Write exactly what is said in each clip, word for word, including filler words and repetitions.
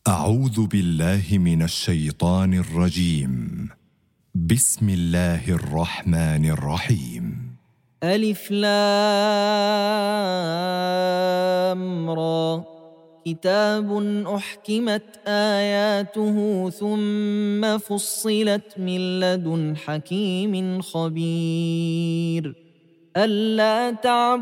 أعوذ بالله من الشيطان الرجيم. بسم الله الرحمن الرحيم. ألف لام را كتاب أحكمت آياته ثم فصلت من لدن حكيم خبير ألا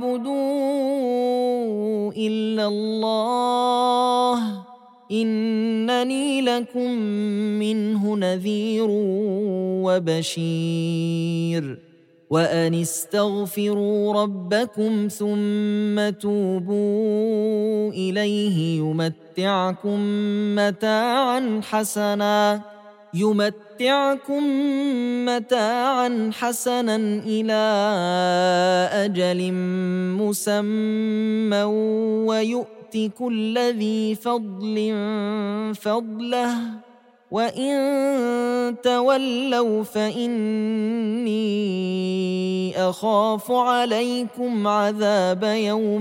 تعبدوا إلا الله إنني لكم منه نذير وبشير وأن استغفروا ربكم ثم توبوا إليه يمتعكم متاعا حسنا يمتعكم متاعا حسنا إلى أجل مسمى ويؤت كل ذي فضل فضله وإن تولوا فإني أخاف عليكم عذاب يوم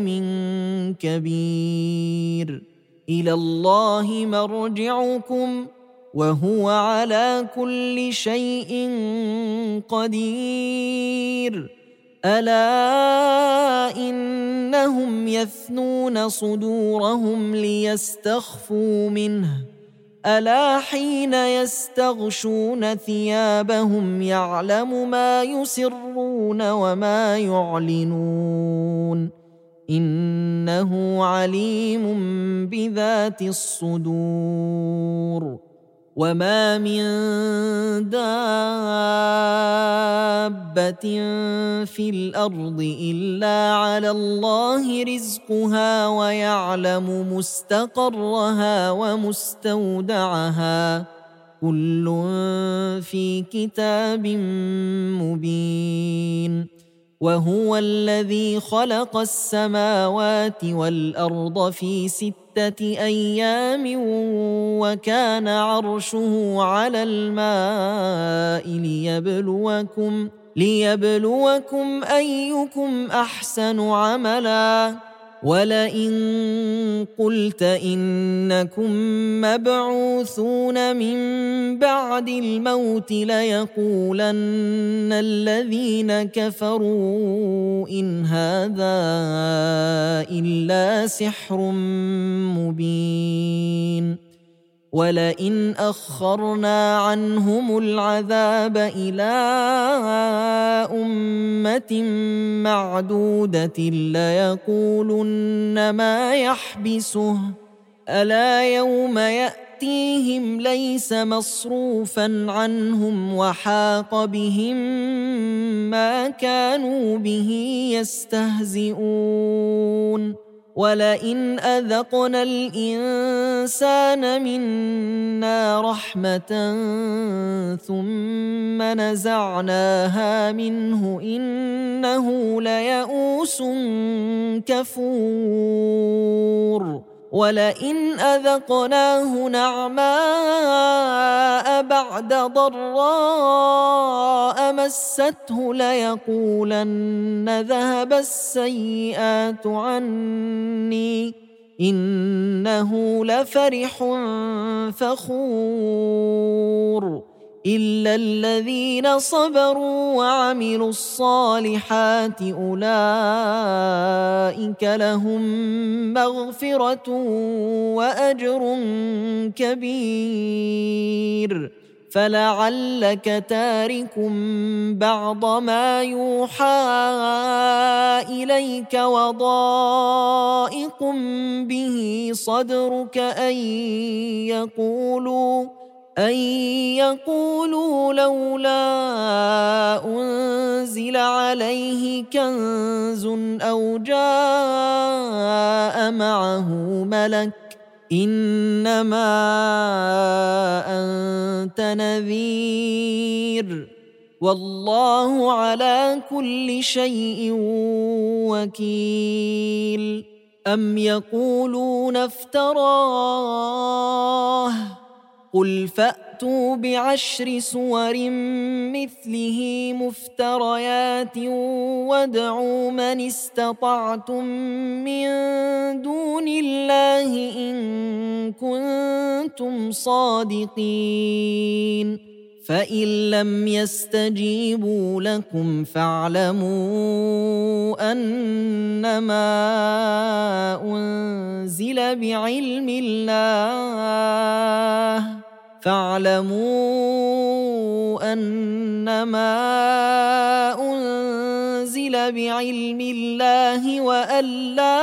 كبير إلى الله مرجعكم وهو على كل شيء قدير ألا إنهم يثنون صدورهم ليستخفوا منه ألا حين يستغشون ثيابهم يعلم ما يسرون وما يعلنون إنه عليم بذات الصدور وما من دابة في الأرض إلا على الله رزقها ويعلم مستقرها ومستودعها كل في كتاب مبين وهو الذي خلق السماوات والأرض في ستة أيام وكان عرشه على الماء ليبلوكم ليبلوكم أيكم أحسن عملا ولئن قلت إنكم مبعوثون من بعد الموت ليقولن الذين كفروا إن هذا إلا سحر مبين ولئن أخرنا عنهم العذاب إلى أمة معدودة ليقولن ما يحبسه ألا يوم يأتيهم ليس مصروفا عنهم وحاق بهم ما كانوا به يستهزئون ولئن أذقنا الإنسان منا رحمة ثم نزعناها منه إنه ليئوس كفور ولئن أذقناه نعماء بعد ضراء مسته ليقولن ذهب السيئات عني إنه لفرح فخور إلا الذين صبروا وعملوا الصالحات أولئك لهم مغفرة وأجر كبير فلعلك تارك بعض ما يوحى إليك وضائق به صدرك أن يقولوا أن يقولوا لولا أنزل عليه كنز أو جاء معه ملك إنما أنت نذير والله على كل شيء وكيل أم يقولون افتراه قل فأتوا بعشر سور مثله مفتريات وادعوا من استطعتم من دون الله إن كنتم صادقين فإن لم يستجيبوا لكم فاعلموا أنما أنزل بعلم الله فاعلموا أنما أنزل بعلم الله وأن لا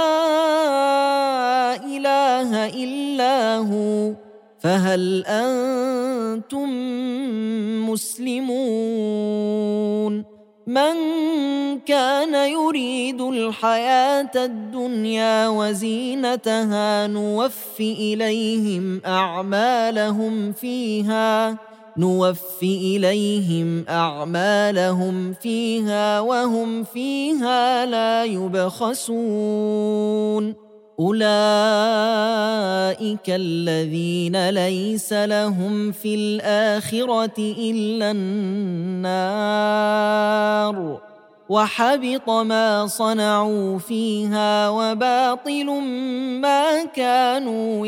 إله إلا هو فهل أنتم مسلمون من كان يريد الحياة الدنيا وزينتها نوف إليهم أعمالهم فيها نوف إليهم أعمالهم فيها وهم فيها لا يبخسون أولئك الذين ليس لهم في الآخرة إلا النار وحبط ما صنعوا فيها وباطل ما كانوا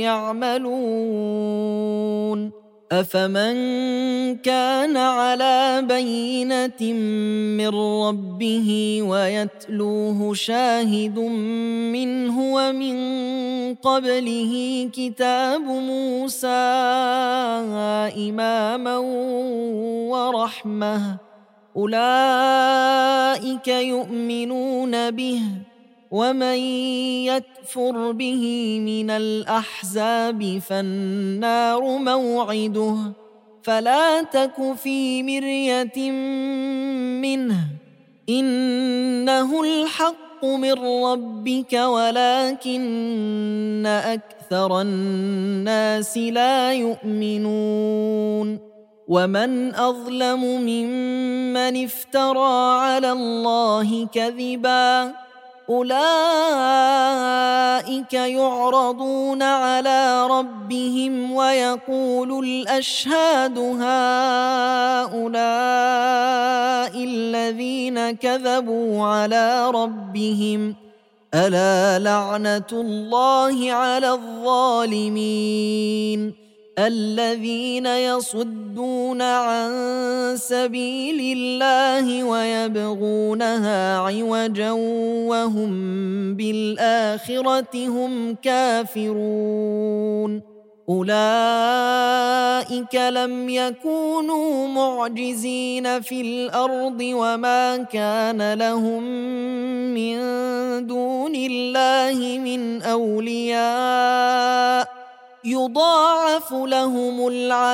يعملون أفمن كان على بينة من ربه ويتلوه شاهد منه ومن قبله كتاب موسى إماما ورحمة أولئك يؤمنون به ومن يكفر به من الأحزاب فالنار موعده فلا تك في مرية منه إنه الحق من ربك ولكن أكثر الناس لا يؤمنون ومن أظلم ممن افترى على الله كذبا أولئك يعرضون على ربهم ويقول الأشهاد هؤلاء الذين كذبوا على ربهم ألا لعنة الله على الظالمين الذين يصدون عن سبيل الله ويبغونها عوجا وهم بالآخرة هم كافرون أولئك لم يكونوا معجزين في الأرض وما كان لهم من دون الله من أولياء يضاعف لهم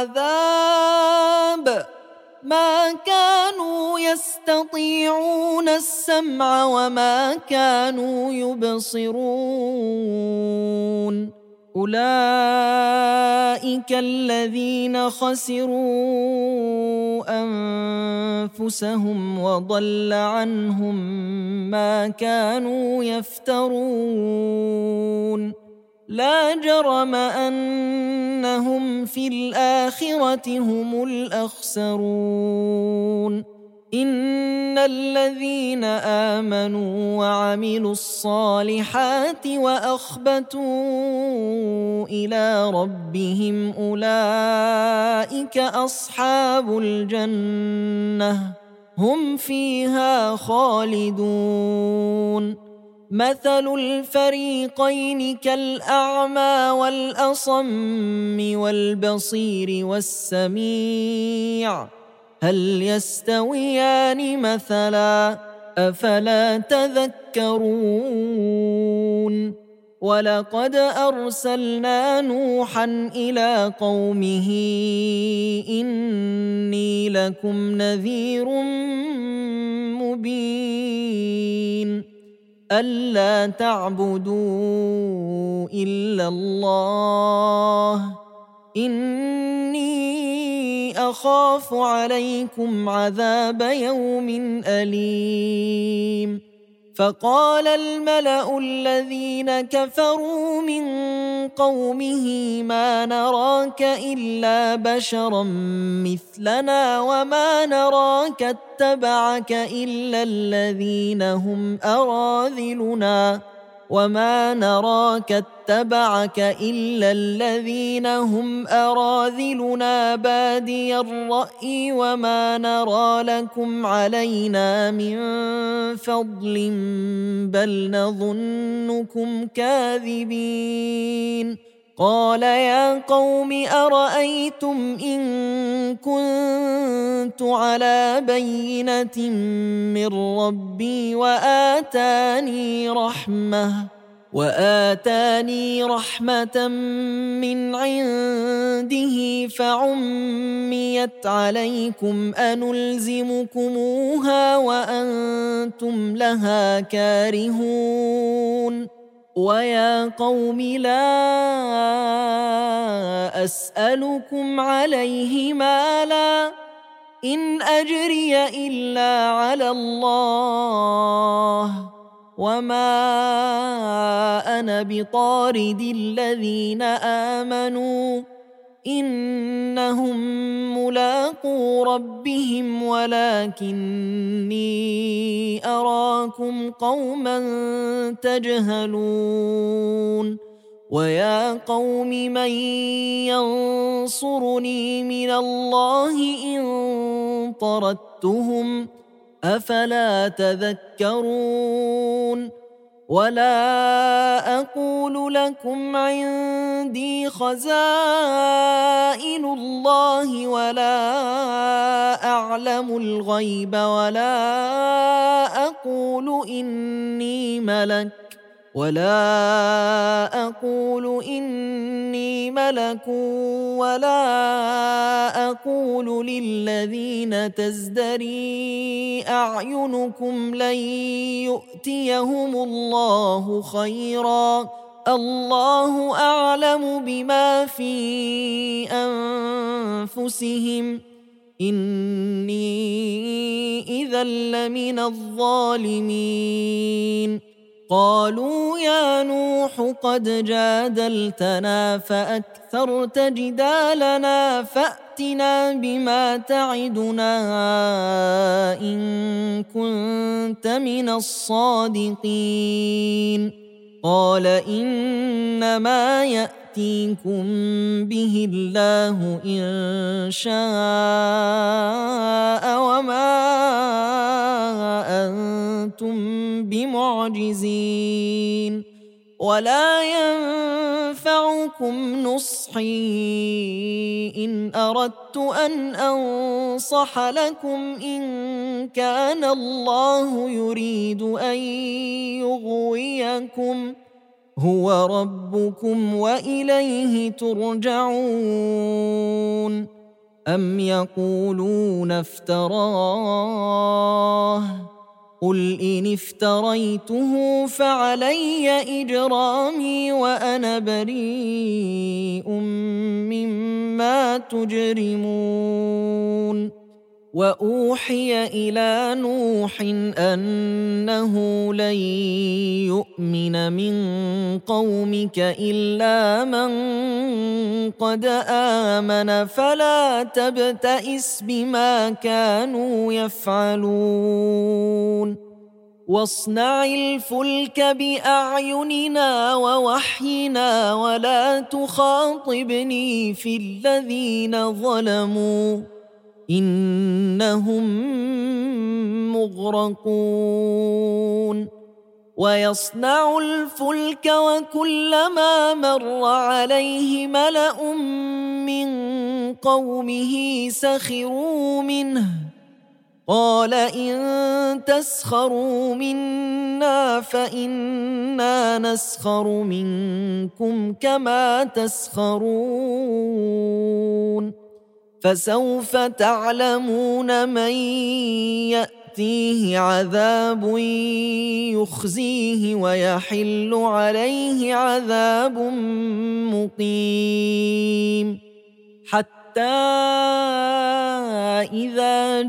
العذاب ما كانوا يستطيعون السمع وما كانوا يبصرون أولئك الذين خسروا أنفسهم وضل عنهم ما كانوا يفترون لا جرم أنهم في الآخرة هم الأخسرون إن الذين آمنوا وعملوا الصالحات وأخبتوا إلى ربهم أولئك أصحاب الجنة هم فيها خالدون مثل الفريقين كالأعمى والأصم والبصير والسميع هل يستويان مثلا أفلا تذكرون ولقد أرسلنا نوحا إلى قومه إني لكم نذير مبين ألا تعبدوا إلا الله إني أخاف عليكم عذاب يوم أليم فقال الملأ الذين كفروا من قومه ما نراك إلا بشرا مثلنا وما نراك اتبعك إلا الذين هم أراذلنا وما نراك اتبعك إلا الذين هم أراذلنا بادي الرأي وما نرى لكم علينا من فضل بل نظنكم كاذبين. قال يا قوم أرأيتم إن كنت على بينة من ربي وآتاني رحمة وآتاني رحمة من عنده فعميت عليكم أنلزمكموها وأنتم لها كارهون. ويا قوم لا أسألكم عليه مالا إن أجري إلا على الله وما أنا بطارد الذين آمنوا إنهم ملاقو ربهم ولكني أراكم قوما تجهلون. ويا قوم من ينصرني من الله إن طردتهم أفلا تذكرون. ولا أقول لكم عندي خزائن الله ولا أعلم الغيب ولا أقول إني ملك ولا أقول إني ملك ولا أقول للذين تزدري أعينكم لن يؤتيهم الله خيرا الله أعلم بما في أنفسهم إني إذا لمن الظالمين. قالوا يا نوح قد جادلتنا فأكثرت جدالنا فأتنا بما تعدنا إن كنت من الصادقين. قال إنما يأتيكم به الله إن شاء وما أنتم بمعجزين. ولا ينفعكم نصحي إن أردت أن أنصح لكم إن كان الله يريد أن يغويكم هو ربكم وإليه ترجعون. أم يقولون افتراه قل إن افتريته فعلي إجرامي وأنا بريء مما تجرمون. وأوحي إلى نوح أنه لن يؤمن من قومك إلا من قد آمن فلا تبتئس بما كانوا يفعلون. واصنع الفلك بأعيننا ووحينا ولا تخاطبني في الذين ظلموا إنهم مغرقون. ويصنع الفلك وكلما مر عليه ملأ من قومه سخروا منه قال إن تسخروا منا فإنا نسخر منكم كما تسخرون. فسوف تعلمون من يأتيه عذاب يخزيه ويحل عليه عذاب مقيم. حتى إذا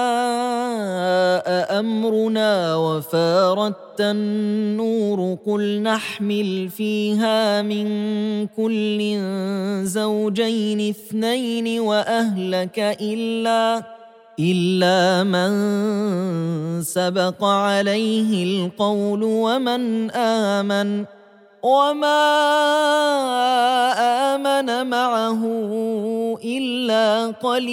جاء أمرنا وفارت النور قل نحمل فيها من كل زوجين اثنين وأهلك إلا إلا من سبق عليه القول ومن آمن وما آمن معه إلا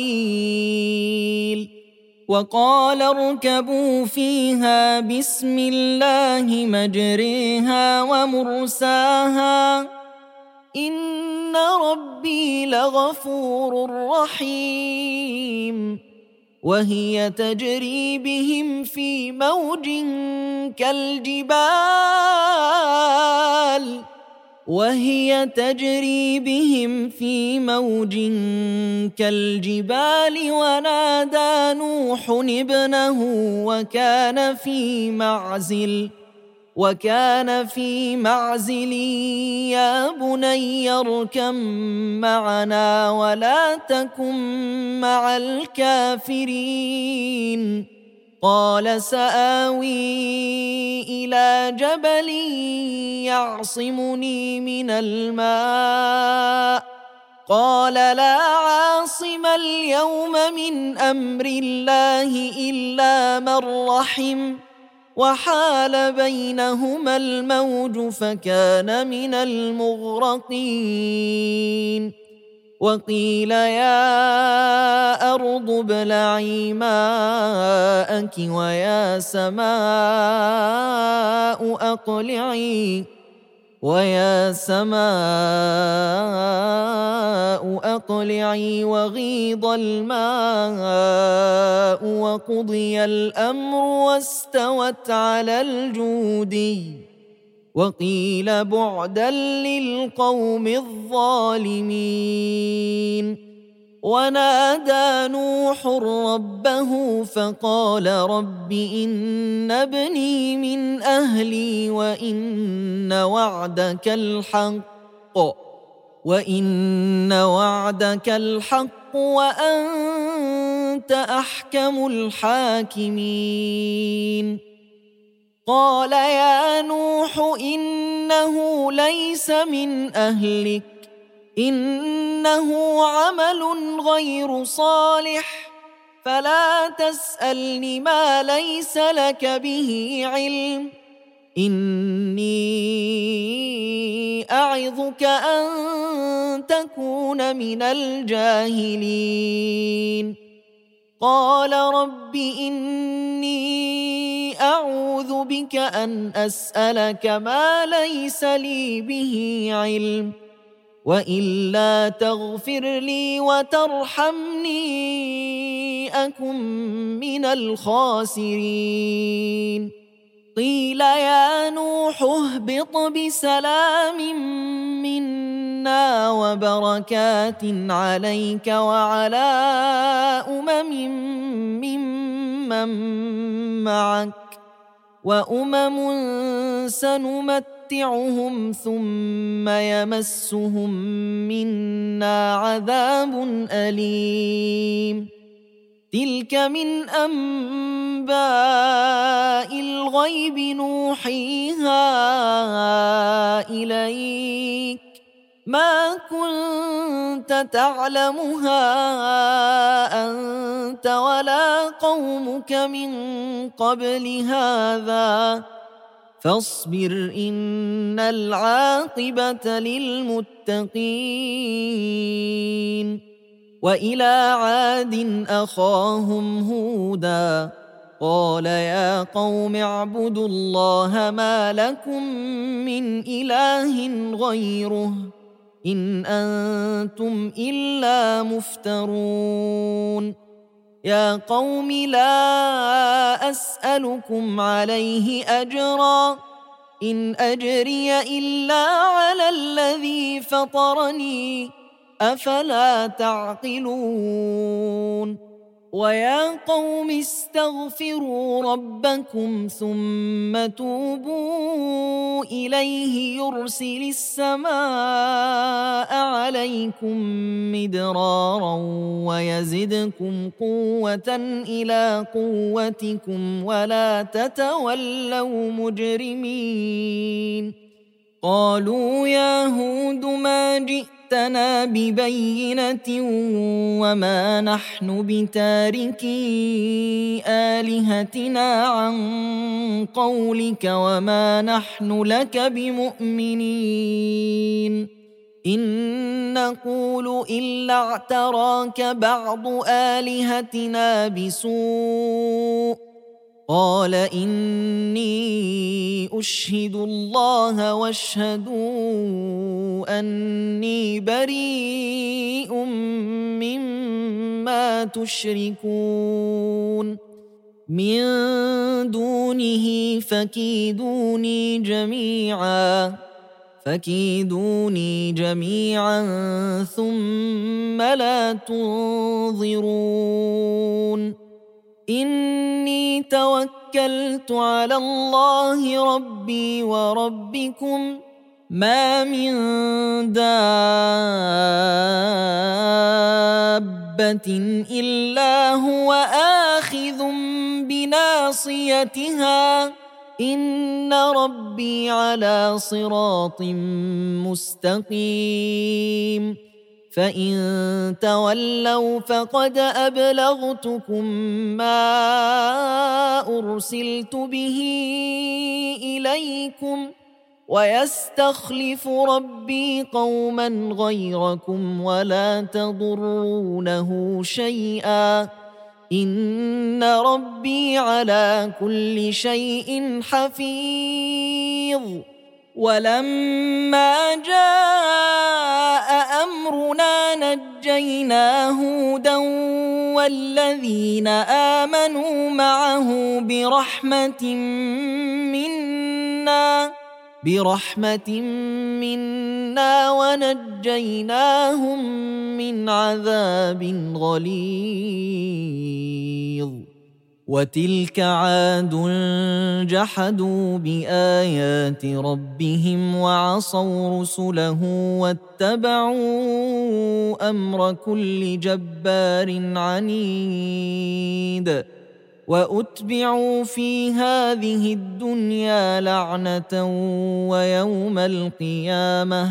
قليل. وقال اركبوا فيها بسم الله مجريها ومرساها إن ربي لغفور رحيم. وهي تجري بهم في موج كالجبال وهي تجري بهم في موج كالجبال ونادى نوح ابنه وكان في معزل وكان في معزل يا بني اركب معنا ولا تكن مع الكافرين. قال سآوي إلى جبل يعصمني من الماء قال لا عاصم اليوم من أمر الله إلا من رحم وحال بينهما الموج فكان من المغرقين. وقيل يا أرض ابلعي ماءك ويا سماء أقلعي ويا سماء أقلعي وغيض الماء وقضي الأمر واستوت على الجودي. وقيل بعدا للقوم الظالمين. ونادى نوح ربه فقال رب إن ابني من أهلي وإن وعدك الحق وإن وعدك الحق وأنت أحكم الحاكمين. قال يا نوح إنه ليس من أهلك إنه عمل غير صالح فلا تسألني ما ليس لك به علم إني أعظك أن تكون من الجاهلين. قال رب إني أعوذ بك أن أسألك ما ليس لي به علم وإلا تغفر لي وترحمني أكن من الخاسرين. قيل يا نوح اهبط بسلام منا وبركات عليك وعلى أمم ممن معك وأمم سنمتعهم ثم يمسهم منا عذاب أليم. تلك من أنباء الغيب نوحيها إليك ما كنت تعلمها أنت ولا قومك من قبل هذا فاصبر إن العاقبة للمتقين. وإلى عاد أخاهم هودا قال يا قوم اعبدوا الله ما لكم من إله غيره إن أنتم إلا مفترون. يا قوم لا أسألكم عليه أجرا إن أجري إلا على الذي فطرني أفلا تعقلون. ويا قوم استغفروا ربكم ثم توبوا إليه يرسل السماء عليكم مدرارا ويزدكم قوة إلى قوتكم ولا تتولوا مجرمين. قالوا يا هود ما جئتنا ببينة وما نحن بتاركي آلهتنا عن قولك وما نحن لك بمؤمنين إن نقول إلا اعتراك بعض آلهتنا بسوء. قال إني أشهد الله واشهدوا أني بريء مما تشركون من دونه فكيدوني جميعا فكيدوني جميعا ثم لا تنظرون. إني توكلت على الله ربي وربكم ما من دابة إلا هو آخذ بناصيتها إن ربي على صراط مستقيم. فإن تولوا فقد أبلغتكم ما أرسلت به إليكم ويستخلف ربي قوما غيركم ولا تضرونه شيئا إن ربي على كل شيء حفيظ. ولما جاء أمرنا نجينا هودا والذين آمنوا معه برحمة منا برحمة منا ونجيناهم من عذاب غليظ. وتلك عاد جحدوا بآيات ربهم وعصوا رسله واتبعوا أمر كل جبار عنيد. وأتبعوا في هذه الدنيا لعنة ويوم القيامة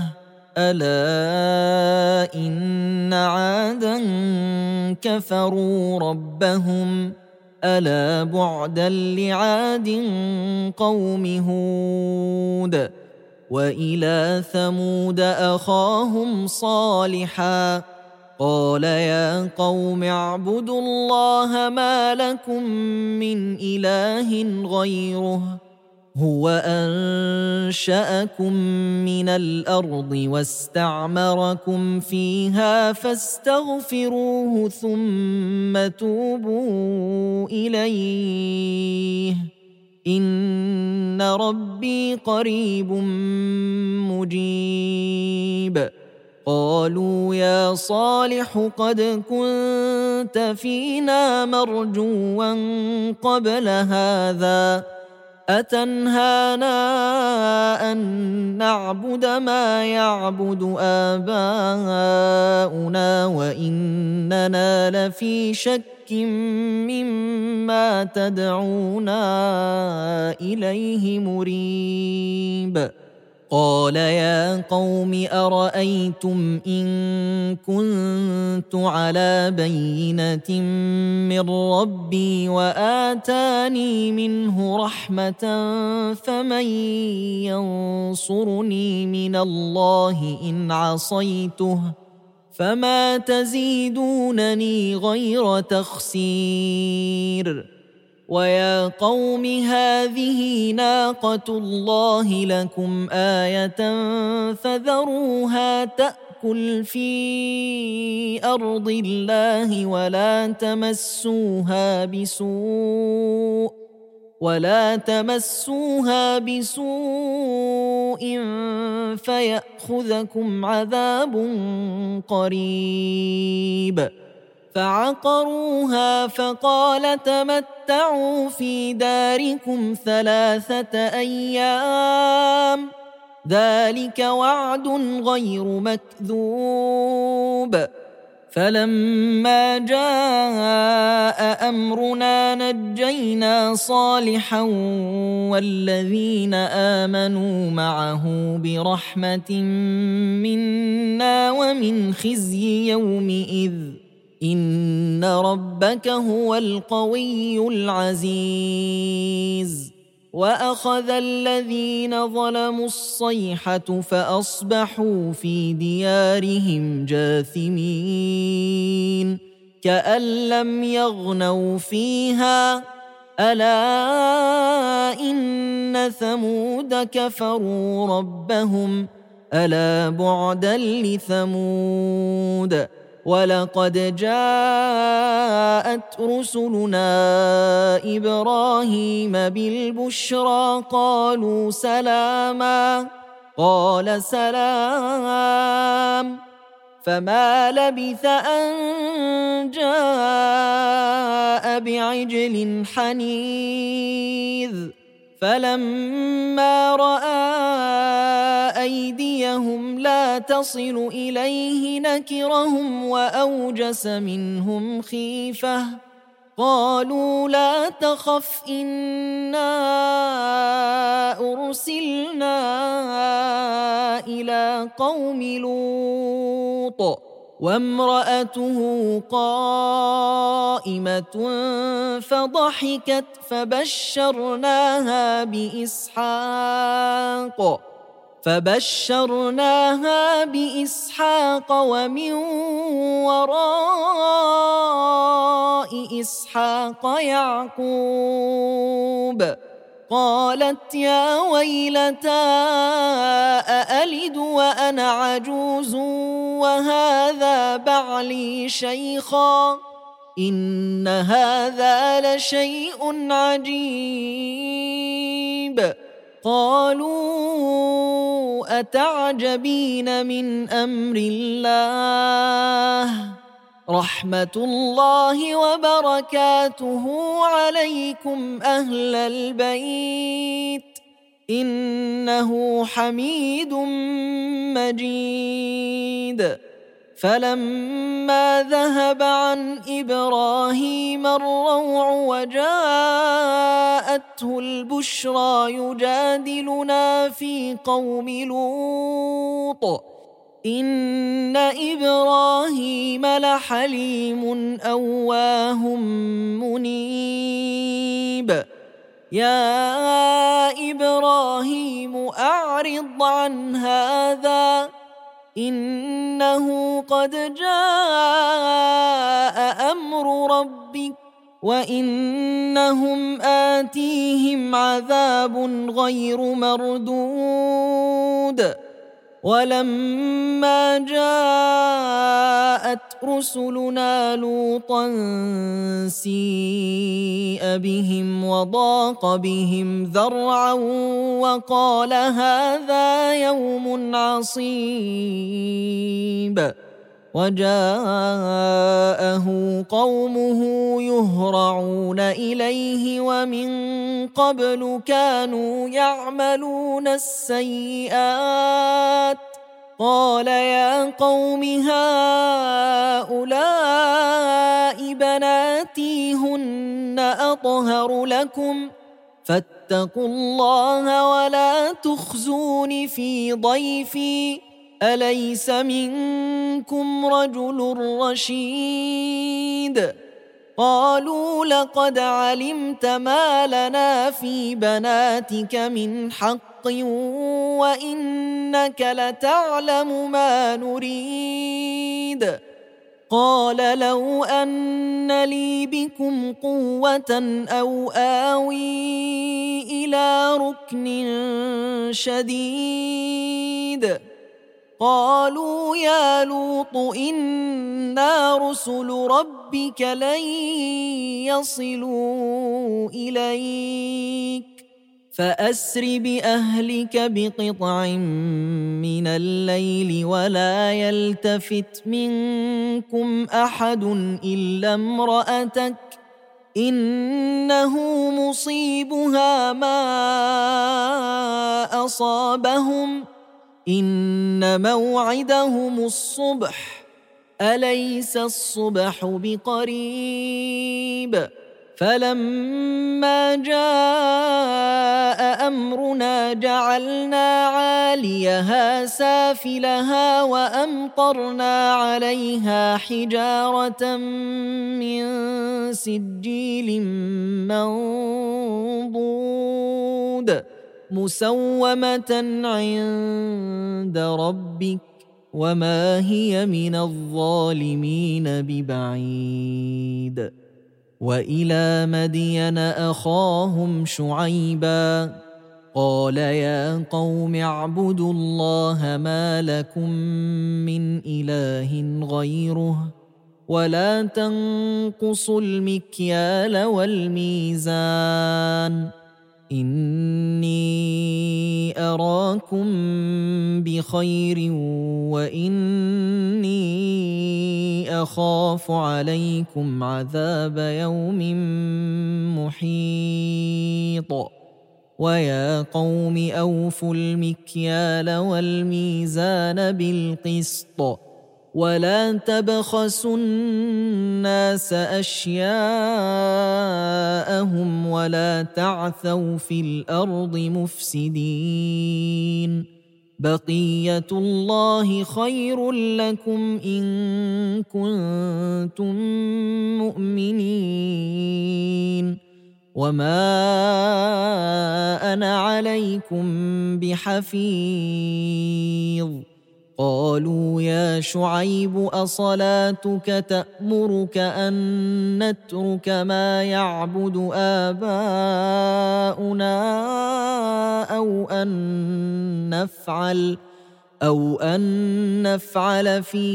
ألا إن عادا كفروا ربهم ألا بعدا لعاد قوم هود. وإلى ثمود أخاهم صالحا قال يا قوم اعبدوا الله ما لكم من إله غيره هو أنشأكم من الأرض واستعمركم فيها فاستغفروه ثم توبوا إليه إن ربي قريب مجيب. قالوا يا صالح قد كنت فينا مرجوا قبل هذا أتنهانا أن نعبد ما يعبد آباؤنا وإننا لفي شك مما تدعونا إليه مريب. قال يا قوم أرأيتم إن كنت على بينة من ربي وآتاني منه رحمة فمن ينصرني من الله إن عصيته فما تزيدونني غير تخسير. ويا قوم هذه ناقة الله لكم آية فذروها تأكل في أرض الله ولا تمسوها بسوء ولا تمسوها بسوء فيأخذكم عذاب قريب. فعقروها فقال تمتعوا في داركم ثلاثة أيام ذلك وعد غير مكذوب. فلما جاء أمرنا نجينا صالحا والذين آمنوا معه برحمة منا ومن خزي يومئذ إن ربك هو القوي العزيز. وأخذ الذين ظلموا الصيحة فأصبحوا في ديارهم جاثمين كأن لم يغنوا فيها ألا إن ثمود كفروا ربهم ألا بعدا لثمود. ولقد جاءت رسلنا إبراهيم بالبشرى قالوا سلاما قال سلام فما لبث أن جاء بعجل حنيذ. فلما رأى أيديهم لا تصل إليه نكرهم وأوجس منهم خيفة قالوا لا تخف إنا أرسلنا إلى قوم لوط وامرأته قائمة فضحكت فبشرناها بإسحاق فبشرناها بإسحاق ومن وراء إسحاق يعقوب. قالت يا ويلتى أألد وأنا عجوز وهذا بعلي شيخا إن هذا لشيء عجيب. قالوا أتعجبين من أمر الله رحمة الله وبركاته عليكم أهل البيت إنه حميد مجيد. فلما ذهب عن إبراهيم الروع وجاءته البشرى يجادلنا في قوم لوط إن إبراهيم لحليم أواه منيب. يا إبراهيم أعرض عن هذا إنه قد جاء أمر ربك وإنهم آتيهم عذاب غير مردود. ولما جاءت رسلنا لوطا سيء بهم وضاق بهم ذرعا وقال هذا يوم عصيب. وجاءه قومه يهرعون إليه ومن قبل كانوا يعملون السيئات قال يا قوم هؤلاء بناتي هن أطهر لكم فاتقوا الله ولا تخزون في ضيفي أليس منكم رجل رشيد. قالوا لقد علمت ما لنا في بناتك من حق وإنك لتعلم ما نريد. قال لو أن لي بكم قوة أو آوي إلى ركن شديد. قالوا يا لوط إنا رسل ربك لن يصلوا إليك فأسر بأهلك بقطع من الليل ولا يلتفت منكم أحد إلا امرأتك إنه مصيبها ما أصابهم إن موعدهم الصبح أليس الصبح بقريب فلما جاء أمرنا جعلنا عاليها سافلها وأمطرنا عليها حجارة من سجيل منضود مسومة عند ربك وما هي من الظالمين ببعيد وإلى مدين أخاهم شعيبا قال يا قوم اعبدوا الله ما لكم من إله غيره ولا تنقصوا المكيال والميزان إني أراكم بخير وإني أخاف عليكم عذاب يوم محيط ويا قوم أوفوا المكيال والميزان بالقسط ولا تبخسوا الناس أشياءهم ولا تعثوا في الأرض مفسدين بقية الله خير لكم إن كنتم مؤمنين وما أنا عليكم بحفيظ قالوا يا شعيب أصلاتك تأمرك أن نترك ما يعبد آباؤنا أو أن نفعل أو أن نفعل في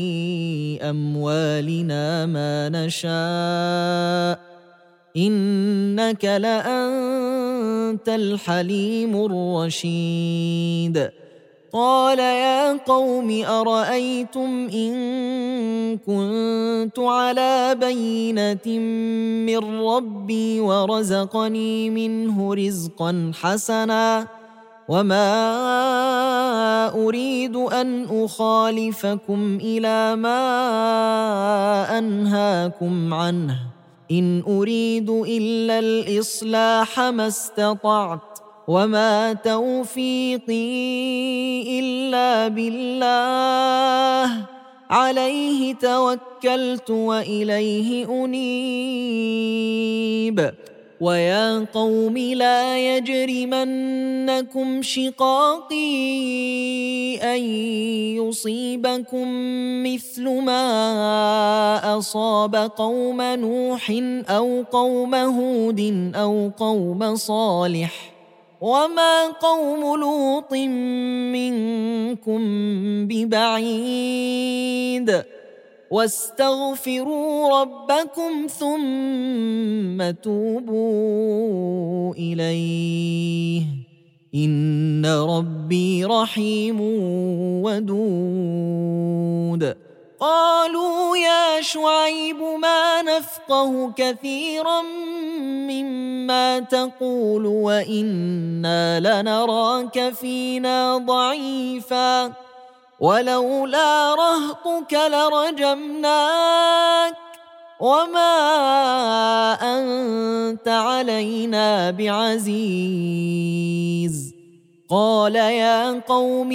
أموالنا ما نشاء إنك لأنت الحليم الرشيد قال يا قوم أرأيتم إن كنت على بينة من ربي ورزقني منه رزقا حسنا وما أريد أن أخالفكم إلى ما أنهاكم عنه إن أريد إلا الإصلاح ما استطعت وما توفيقي إلا بالله عليه توكلت وإليه أنيب ويا قوم لا يجرمنكم شقاقي أن يصيبكم مثل ما أصاب قوم نوح أو قوم هود أو قوم صالح وما قوم لوط منكم ببعيد واستغفروا ربكم ثم توبوا إليه إن ربي رحيم ودود قالوا يا شعيب ما نفقه كثيرا مما تقول وإنا لنراك فينا ضعيفا ولولا رهطك لرجمناك وما أنت علينا بعزيز قال يا قوم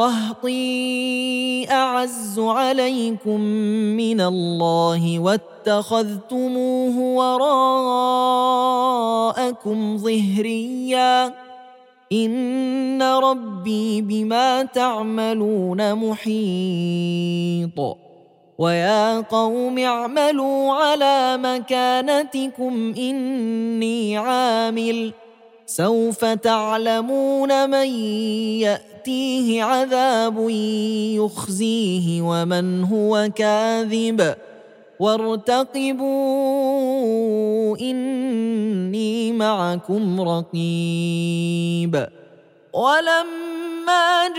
أرهطي أعز عليكم من الله واتخذتموه وراءكم ظهريا إن ربي بما تعملون محيط ويا قوم اعملوا على مكانتكم إني عامل سوف تعلمون من يأتيه عذاب يخزيه ومن هو كاذب وارتقبوا إني معكم رقيب. ولما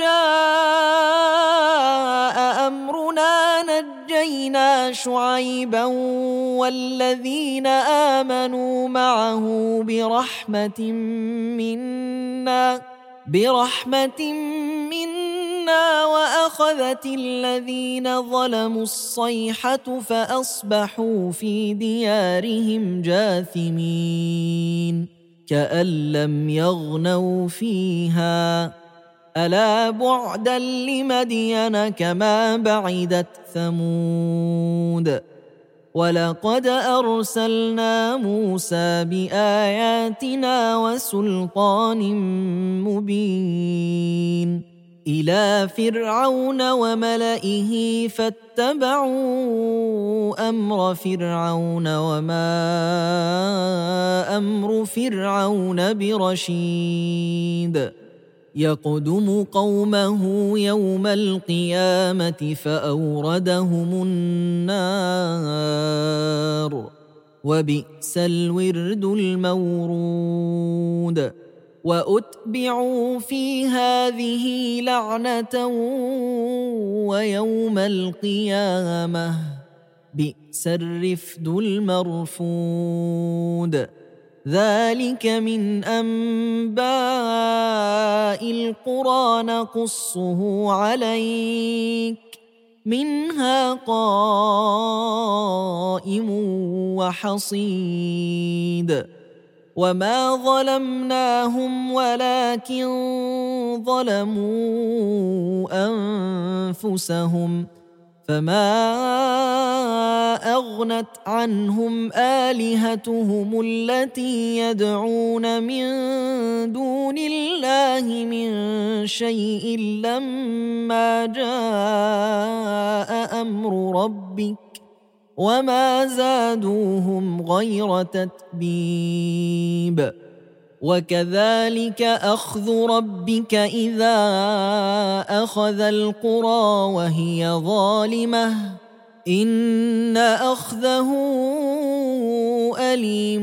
جاء أمرنا نجينا شعيبا والذين آمنوا معه برحمة منا برحمة منا وأخذت الذين ظلموا الصيحة فأصبحوا في ديارهم جاثمين كأن لم يغنوا فيها ألا بعدا لمدين كما بعدت ثمود. ولقد أرسلنا موسى بآياتنا وسلطان مبين إلى فرعون وملئه فاتبعوا أمر فرعون وما أمر فرعون برشيد. يقدم قومه يوم القيامة فأوردهم النار وبئس الورد المورود. وأتبعوا في هذه لعنة ويوم القيامة بئس الرفد المرفود. ذلك من أنباء القرى نقصه عليك منها قائم وحصيد. وما ظلمناهم ولكن ظلموا أنفسهم فما أغنت عنهم آلهتهم التي يدعون من دون الله من شيء لما جاء أمر ربك وما زادوهم غير تتبيب. وكذلك أخذ ربك إذا أخذ القرى وهي ظالمة إن أخذه أليم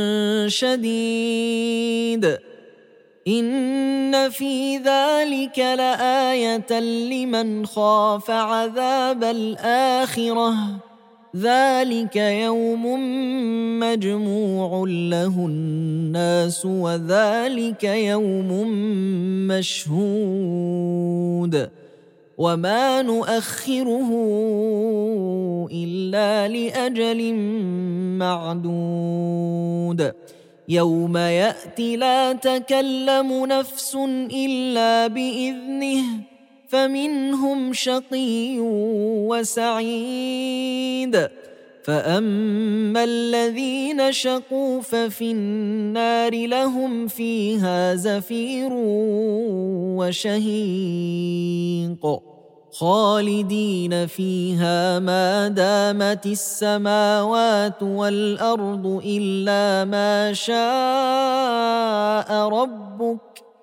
شديد. إن في ذلك لآية لمن خاف عذاب الآخرة ذلك يوم مجموع له الناس وذلك يوم مشهود وما نؤخره إلا لأجل معدود. يوم يأتي لا تكلم نفس إلا بإذنه فمنهم شقي وسعيد. فأما الذين شقوا ففي النار لهم فيها زفير وشهيق خالدين فيها ما دامت السماوات والأرض إلا ما شاء ربك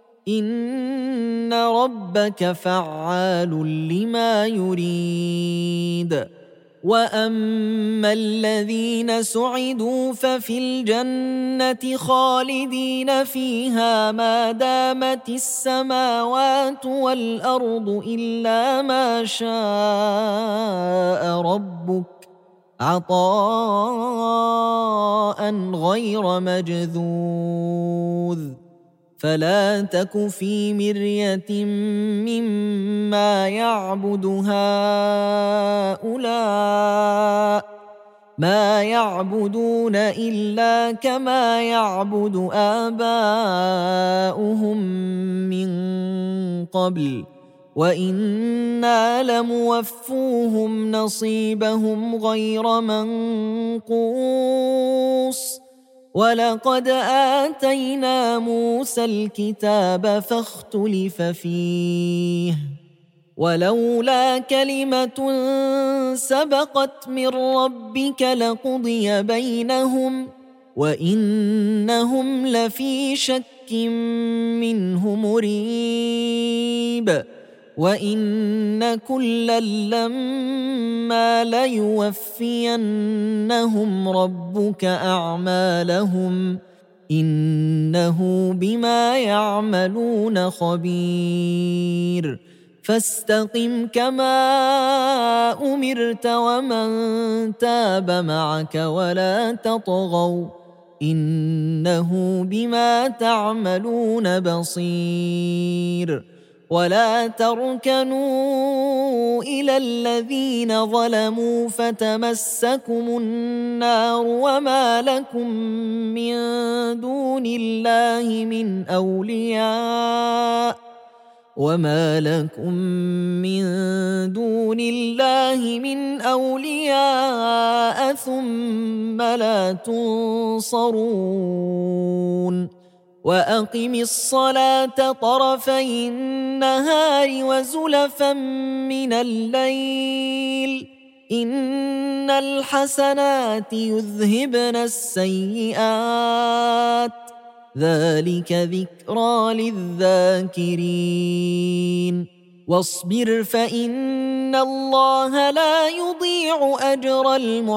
إن ربك فعال لما يريد. وأما الذين سعدوا ففي الجنة خالدين فيها ما دامت السماوات والأرض إلا ما شاء ربك عطاء غير مجذوذ. فلا تك في مرية مما يعبد هؤلاء ما يعبدون إلا كما يعبد آباؤهم من قبل وإنا لموفوهم نصيبهم غير منقوص. ولقد آتينا موسى الكتاب فاختلف فيه ولولا كلمة سبقت من ربك لقضي بينهم وإنهم لفي شك منه مريب. وإن كلا لما ليوفينهم ربك أعمالهم إنه بما يعملون خبير فاستقم كما أمرت ومن تاب معك ولا تطغوا إنه بما تعملون بصير ولا تركنوا إلى الذين ظلموا فتمسكم النار وما لكم من دون الله من أولياء وما لكم من دون الله من أولياء ثم لا تنصرون وأقم الصلاة طرفي النهار وزلفا من الليل إن الحسنات يذهبن السيئات ذلك ذكرى للذاكرين واصبر فإن الله لا يضيع أجر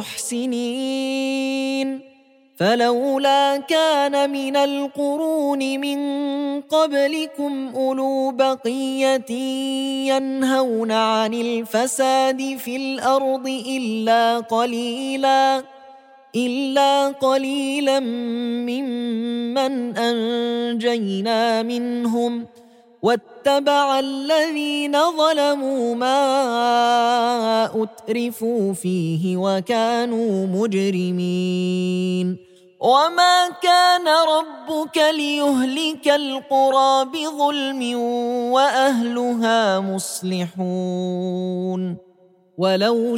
المحسنين فلولا كان من القرون من قبلكم أولو بقية ينهون عن الفساد في الأرض إلا قليلا إلا قليلا ممن أنجينا منهم واتبع الذين ظلموا ما أترفوا فيه وكانوا مجرمين وما كان ربك ليهلك القرى بظلم وأهلها مصلحون ولو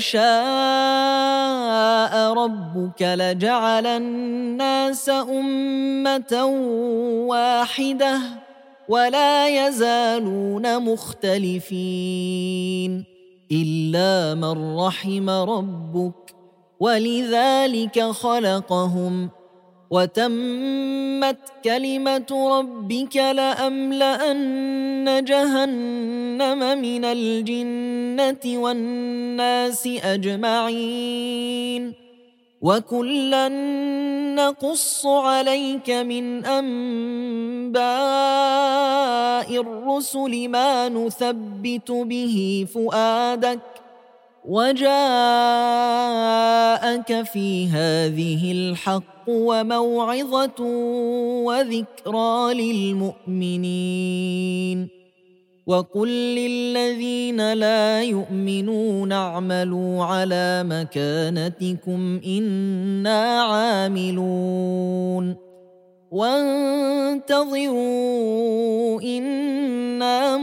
شاء ربك لجعل الناس أمة واحدة ولا يزالون مختلفين إلا من رحم ربك ولذلك خلقهم وتمت كلمة ربك لأملأن جهنم من الجنة والناس أجمعين وكلا نقص عليك من أنباء الرسل ما نثبت به فؤادك وجاءك في هذه الحق وموعظة وذكرى للمؤمنين وقل للذين لا يؤمنون اعملوا على مكانتكم إنا عاملون وانتظروا إنا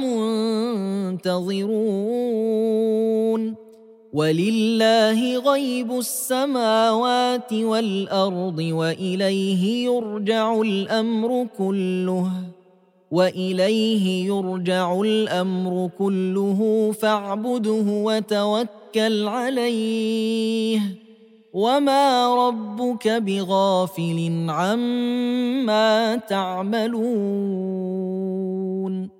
منتظرون ولله غيب السماوات والأرض وإليه يرجع الأمر كله وإليه يرجع الأمر كله فاعبده وتوكل عليه وما ربك بغافل عما تعملون